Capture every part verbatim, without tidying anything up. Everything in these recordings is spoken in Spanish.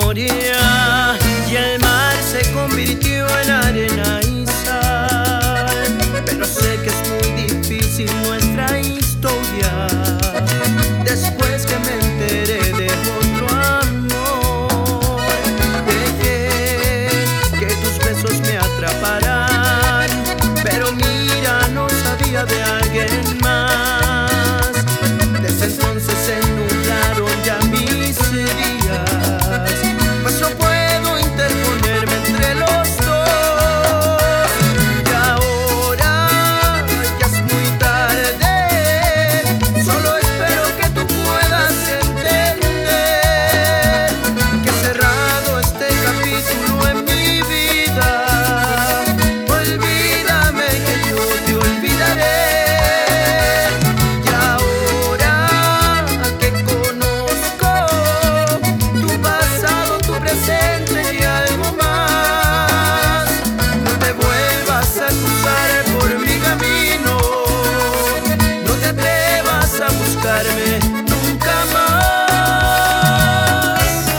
memoria y el mar se convirtió en arena y sal. Pero sé que es muy difícil nuestra historia. Después que me enteré de otro amor, dejé que tus besos me atraparan, pero mira, no sabía de alguien más. Desde entonces se nublaron ya mis días, pues no puedo interponerme entre los dos. Y ahora ya es muy tarde, solo espero que tú puedas entender que he cerrado este capítulo en mi vida. Olvídame que yo te olvidaré. Nunca más.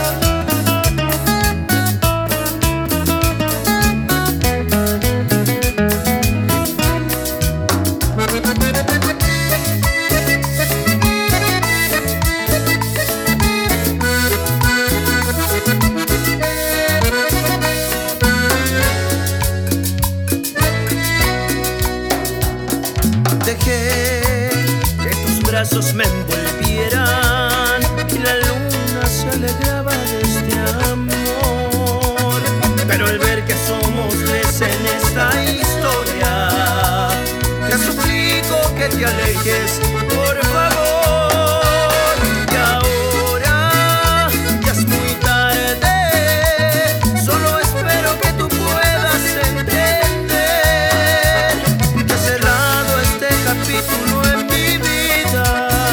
Dejé que tus brazos me envolvieran y la luna se alegraba de este amor. Pero al ver que somos tres en esta historia, te suplico que te alejes, por favor. Y ahora ya es muy tarde, solo espero que tú puedas entender que he cerrado este capítulo en mi vida.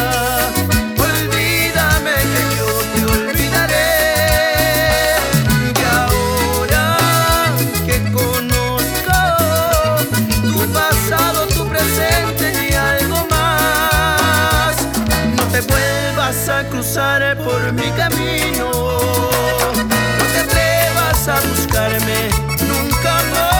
Olvídame que yo te olvidaré. Y ahora que conozco tu pasado, tu presente y algo más, no te vuelvas a cruzar por mi camino, no te atrevas a buscarme nunca más.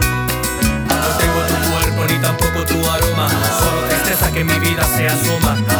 No tengo tu cuerpo ni tampoco tu aroma, solo tristeza que en mi vida se asoma.